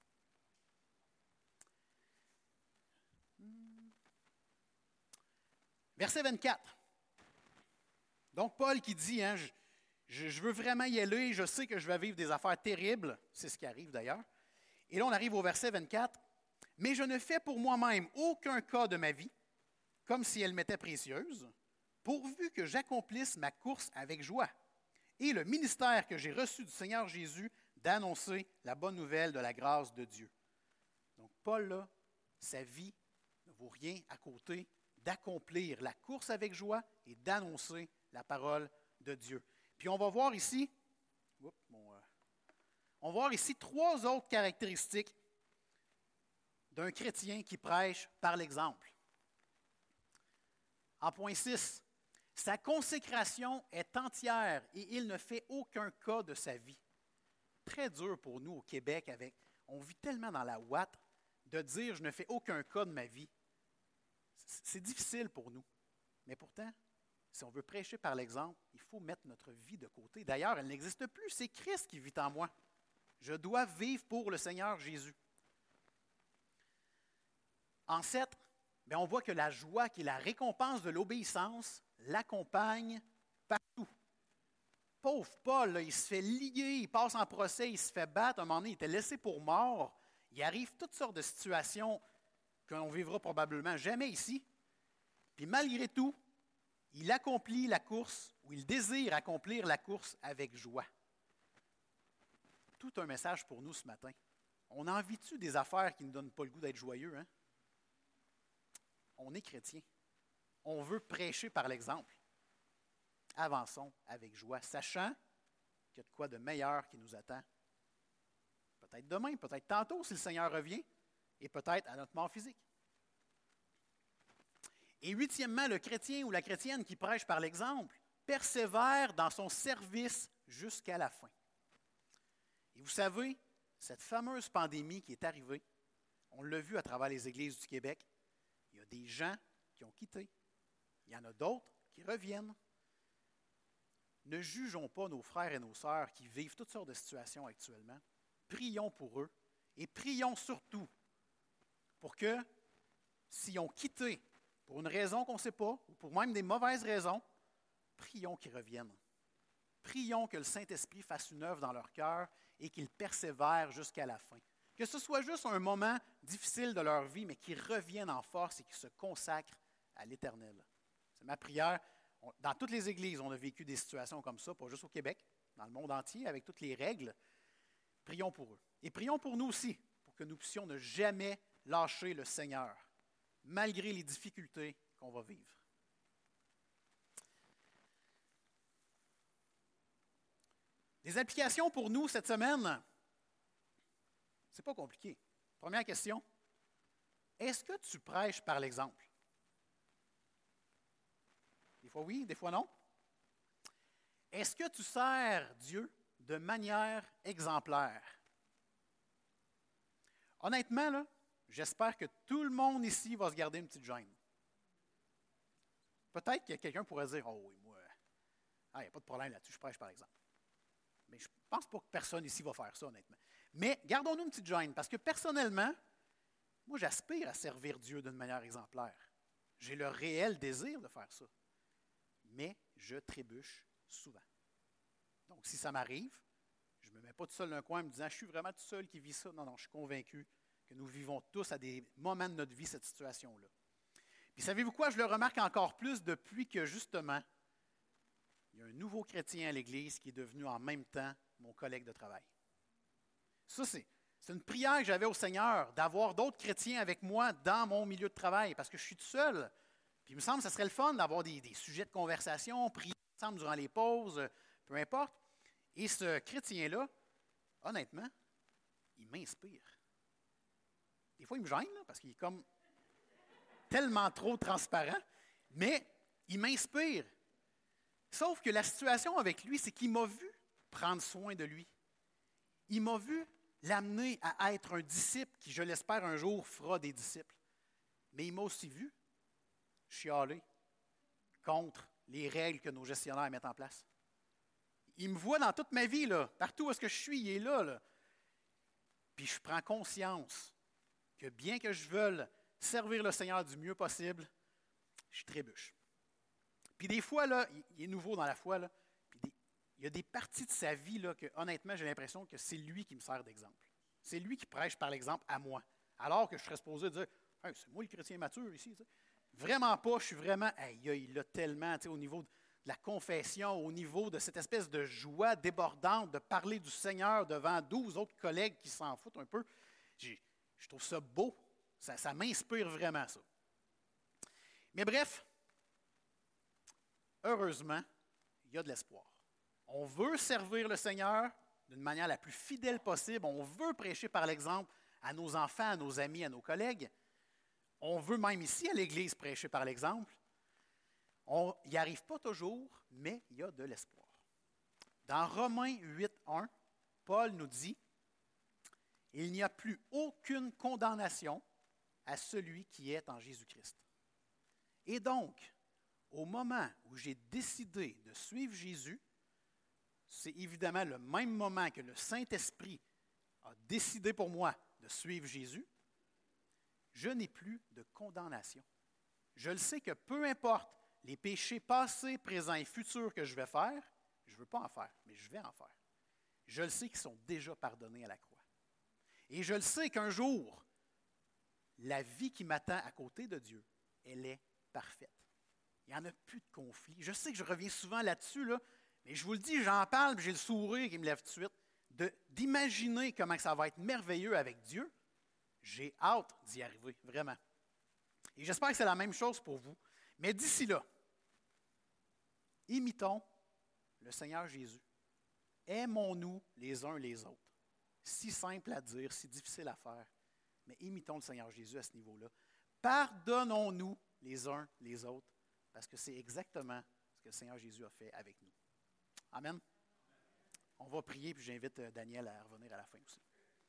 Verset 24. Donc, Paul qui dit, hein, je veux vraiment y aller, je sais que je vais vivre des affaires terribles. C'est ce qui arrive d'ailleurs. Et là, on arrive au verset 24. Mais je ne fais pour moi-même aucun cas de ma vie, comme si elle m'était précieuse, pourvu que j'accomplisse ma course avec joie et le ministère que j'ai reçu du Seigneur Jésus d'annoncer la bonne nouvelle de la grâce de Dieu. Donc, Paul, là, sa vie ne vaut rien à côté d'accomplir la course avec joie et d'annoncer la parole de Dieu. Puis on va voir ici, trois autres caractéristiques d'un chrétien qui prêche par l'exemple. En point 6, sa consécration est entière et il ne fait aucun cas de sa vie. Très dur pour nous au Québec, on vit tellement dans la ouate de dire « je ne fais aucun cas de ma vie ». C'est difficile pour nous. Mais pourtant, si on veut prêcher par l'exemple, il faut mettre notre vie de côté. D'ailleurs, elle n'existe plus, c'est Christ qui vit en moi. Je dois vivre pour le Seigneur Jésus. En 7, on voit que la joie, qui est la récompense de l'obéissance, l'accompagne partout. Pauvre Paul, là, il se fait lier, il passe en procès, il se fait battre. À un moment donné, il était laissé pour mort. Il arrive toutes sortes de situations qu'on ne vivra probablement jamais ici. Puis malgré tout, il accomplit la course, ou il désire accomplir la course avec joie. Tout un message pour nous ce matin. On en vit-tu des affaires qui ne nous donnent pas le goût d'être joyeux, hein? On est chrétien. On veut prêcher par l'exemple. Avançons avec joie, sachant qu'il y a de quoi de meilleur qui nous attend. Peut-être demain, peut-être tantôt si le Seigneur revient, et peut-être à notre mort physique. Et huitièmement, le chrétien ou la chrétienne qui prêche par l'exemple persévère dans son service jusqu'à la fin. Et vous savez, cette fameuse pandémie qui est arrivée, on l'a vu à travers les églises du Québec, il y a des gens qui ont quitté. Il y en a d'autres qui reviennent. Ne jugeons pas nos frères et nos sœurs qui vivent toutes sortes de situations actuellement. Prions pour eux et prions surtout pour que, s'ils ont quitté pour une raison qu'on ne sait pas, ou pour même des mauvaises raisons, prions qu'ils reviennent. Prions que le Saint-Esprit fasse une œuvre dans leur cœur et qu'ils persévèrent jusqu'à la fin. Que ce soit juste un moment difficile de leur vie, mais qu'ils reviennent en force et qu'ils se consacrent à l'Éternel. C'est ma prière. Dans toutes les églises, on a vécu des situations comme ça, pas juste au Québec, dans le monde entier, avec toutes les règles. Prions pour eux. Et prions pour nous aussi, pour que nous puissions ne jamais lâcher le Seigneur, malgré les difficultés qu'on va vivre. Des applications pour nous cette semaine, c'est pas compliqué. Première question, est-ce que tu prêches par l'exemple? Des fois oui, des fois non. Est-ce que tu sers Dieu de manière exemplaire? Honnêtement, là, j'espère que tout le monde ici va se garder une petite gêne. Peut-être que quelqu'un pourrait dire « Oh oui, moi, il n'y a pas de problème là-dessus, je prêche par exemple. » Mais je ne pense pas que personne ici va faire ça, honnêtement. Mais gardons-nous une petite gêne, parce que personnellement, moi, j'aspire à servir Dieu d'une manière exemplaire. J'ai le réel désir de faire ça. Mais je trébuche souvent. Donc, si ça m'arrive, je ne me mets pas tout seul dans un coin en me disant « Je suis vraiment tout seul qui vit ça. » Non, je suis convaincu que nous vivons tous à des moments de notre vie cette situation-là. Puis savez-vous quoi? Je le remarque encore plus depuis que, justement, il y a un nouveau chrétien à l'Église qui est devenu en même temps mon collègue de travail. Ça, c'est une prière que j'avais au Seigneur, d'avoir d'autres chrétiens avec moi dans mon milieu de travail, parce que je suis tout seul. Puis il me semble que ce serait le fun d'avoir des sujets de conversation, prier ensemble durant les pauses, peu importe. Et ce chrétien-là, honnêtement, il m'inspire. Des fois, il me gêne, là, parce qu'il est comme tellement trop transparent, mais il m'inspire. Sauf que la situation avec lui, c'est qu'il m'a vu prendre soin de lui. Il m'a vu l'amener à être un disciple qui, je l'espère, un jour fera des disciples. Mais il m'a aussi vu chialer contre les règles que nos gestionnaires mettent en place. Il me voit dans toute ma vie, là, partout où est-ce que je suis, il est là, là. Puis je prends conscience que bien que je veuille servir le Seigneur du mieux possible, je trébuche. Puis des fois, là, il est nouveau dans la foi, là, puis il y a des parties de sa vie là, que, honnêtement, j'ai l'impression que c'est lui qui me sert d'exemple. C'est lui qui prêche par l'exemple à moi. Alors que je serais supposé dire hey, c'est moi le chrétien mature ici. T'sais. Vraiment pas, je suis vraiment, il a tellement, au niveau de la confession, au niveau de cette espèce de joie débordante de parler du Seigneur devant 12 autres collègues qui s'en foutent un peu. Je trouve ça beau. Ça m'inspire vraiment, ça. Mais bref, heureusement, il y a de l'espoir. On veut servir le Seigneur d'une manière la plus fidèle possible. On veut prêcher par l'exemple à nos enfants, à nos amis, à nos collègues. On veut même ici à l'Église prêcher par l'exemple. On n'y arrive pas toujours, mais il y a de l'espoir. Dans Romains 8:1, Paul nous dit « Il n'y a plus aucune condamnation à celui qui est en Jésus-Christ. » Et donc, au moment où j'ai décidé de suivre Jésus, c'est évidemment le même moment que le Saint-Esprit a décidé pour moi de suivre Jésus, je n'ai plus de condamnation. Je le sais que peu importe les péchés passés, présents et futurs que je vais faire, je ne veux pas en faire, mais je vais en faire. Je le sais qu'ils sont déjà pardonnés à la croix. Et je le sais qu'un jour, la vie qui m'attend à côté de Dieu, elle est parfaite. Il n'y en a plus de conflit. Je sais que je reviens souvent là-dessus, là, mais je vous le dis, j'en parle, puis j'ai le sourire qui me lève tout de suite, d'imaginer comment ça va être merveilleux avec Dieu. J'ai hâte d'y arriver, vraiment. Et j'espère que c'est la même chose pour vous. Mais d'ici là, imitons le Seigneur Jésus. Aimons-nous les uns les autres. Si simple à dire, si difficile à faire, mais imitons le Seigneur Jésus à ce niveau-là. Pardonnons-nous les uns les autres, parce que c'est exactement ce que le Seigneur Jésus a fait avec nous. Amen. On va prier, puis j'invite Daniel à revenir à la fin aussi.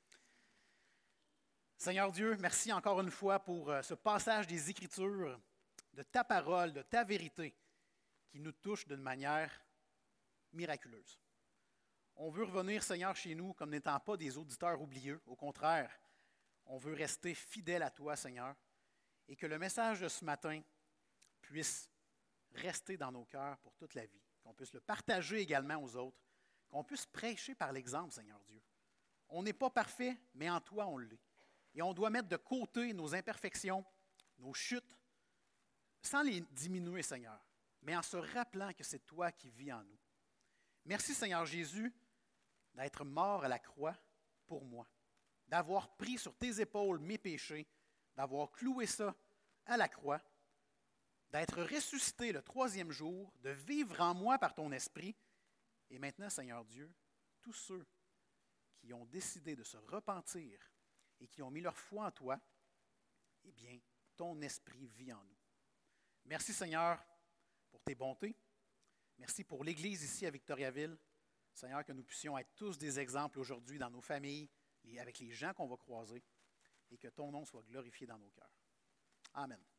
Seigneur Dieu, merci encore une fois pour ce passage des Écritures, de ta parole, de ta vérité, qui nous touche d'une manière miraculeuse. On veut revenir, Seigneur, chez nous comme n'étant pas des auditeurs oublieux. Au contraire, on veut rester fidèles à toi, Seigneur, et que le message de ce matin puisse rester dans nos cœurs pour toute la vie, qu'on puisse le partager également aux autres, qu'on puisse prêcher par l'exemple, Seigneur Dieu. On n'est pas parfait, mais en toi, on l'est. Et on doit mettre de côté nos imperfections, nos chutes, sans les diminuer, Seigneur, mais en se rappelant que c'est toi qui vis en nous. Merci, Seigneur Jésus, d'être mort à la croix pour moi, d'avoir pris sur tes épaules mes péchés, d'avoir cloué ça à la croix, d'être ressuscité le 3e jour, de vivre en moi par ton esprit. Et maintenant, Seigneur Dieu, tous ceux qui ont décidé de se repentir et qui ont mis leur foi en toi, eh bien, ton esprit vit en nous. Merci, Seigneur, pour tes bontés. Merci pour l'Église ici à Victoriaville. Seigneur, que nous puissions être tous des exemples aujourd'hui dans nos familles, avec les gens qu'on va croiser, et que ton nom soit glorifié dans nos cœurs. Amen.